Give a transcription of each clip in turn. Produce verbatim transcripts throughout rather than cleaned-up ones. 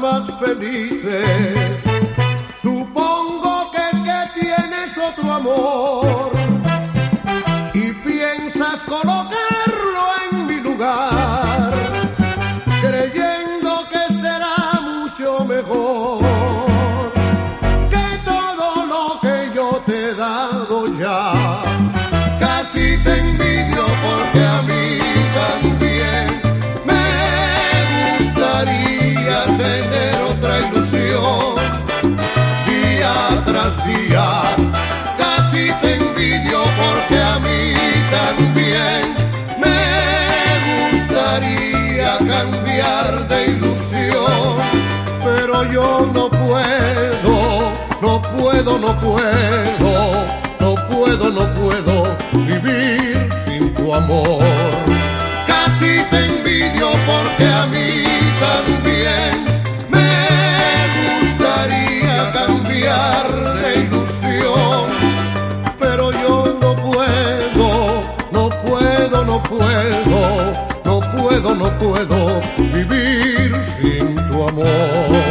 más felices. Supongo que, que tienes otro amor y piensas colocarlo en mi lugar, creyendo que será mucho mejor que todo lo que yo te he dado ya. Casi te envidio porque a mí también me gustaría tener otra ilusión día tras día. Casi te envidio porque a mí también me gustaría cambiar de ilusión, pero yo no puedo, no puedo, no puedo, no puedo, no puedo vivir sin tu amor. Casi te envidio porque a mí también me gustaría cambiar de ilusión, pero yo no puedo, no puedo, no puedo, no puedo, no puedo vivir sin tu amor.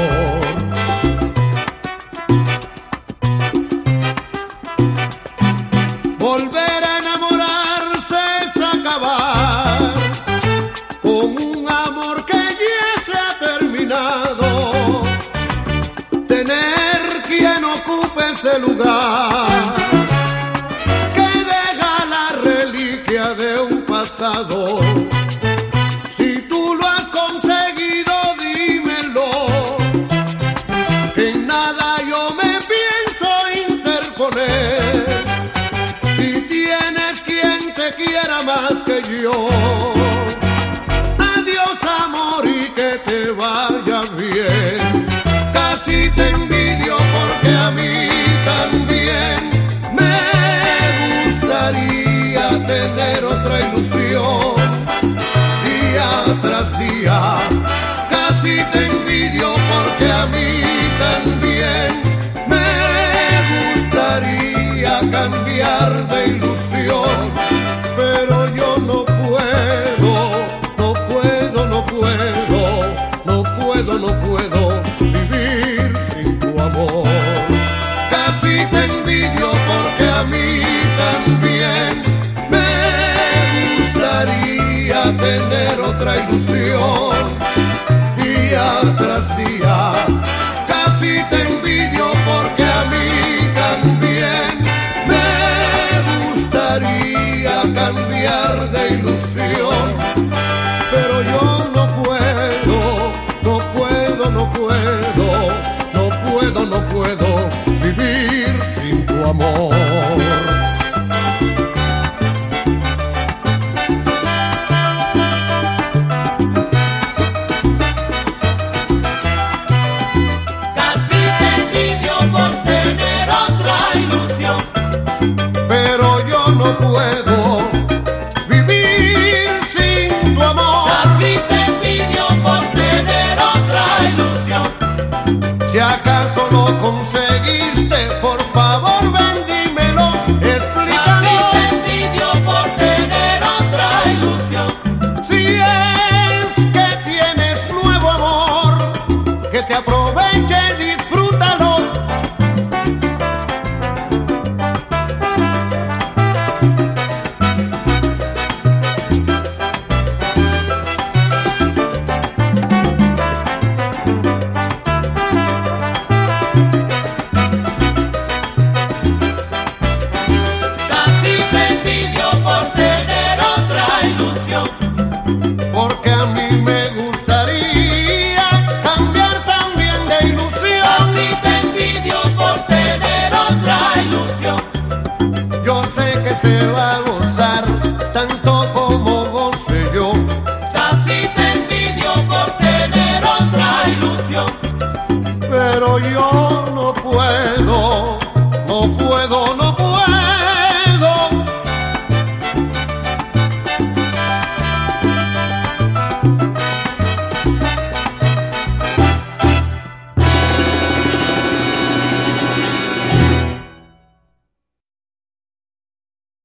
Volver a enamorarse es acabar con un amor que ya se ha terminado. Tener quien ocupe ese lugar que deja la reliquia de un pasado. Si tú lo has conseguido, dímelo, que en nada yo me pienso interponer. Si tienes quien te quiera más que yo, adiós amor y que te vaya bien. Casi te envidio porque a mí también me gustaría tener otra ilusión día tras día. Casi te envidio porque a mí también me gustaría cambiar de ilusión, pero yo no puedo, no puedo, no puedo, no puedo, no puedo vivir sin tu amor. Casi te envidio porque a mí también me gustaría tener otra ilusión día tras día. Casi te envidio porque a mí también me gustaría cambiar de ilusión, pero yo no puedo, no puedo, no puedo, no puedo, no puedo vivir sin tu amor. Pero yo no puedo vivir sin tu amor. Casi te envidio por tener otra ilusión. Si acaso lo conseguiste, por favor ven, dímelo, explícalo. Casi te envidio por tener otra ilusión. Si es que tienes nuevo amor, que te aproveche, disfrútalo. Casi te envidio por tener otra ilusión. Porque a mí me gustaría cambiar también de ilusión. Casi te envidio por tener otra ilusión. Yo sé que se va a gozar tanto como goce yo. Casi te envidio por tener otra ilusión. Pero yo no puedo,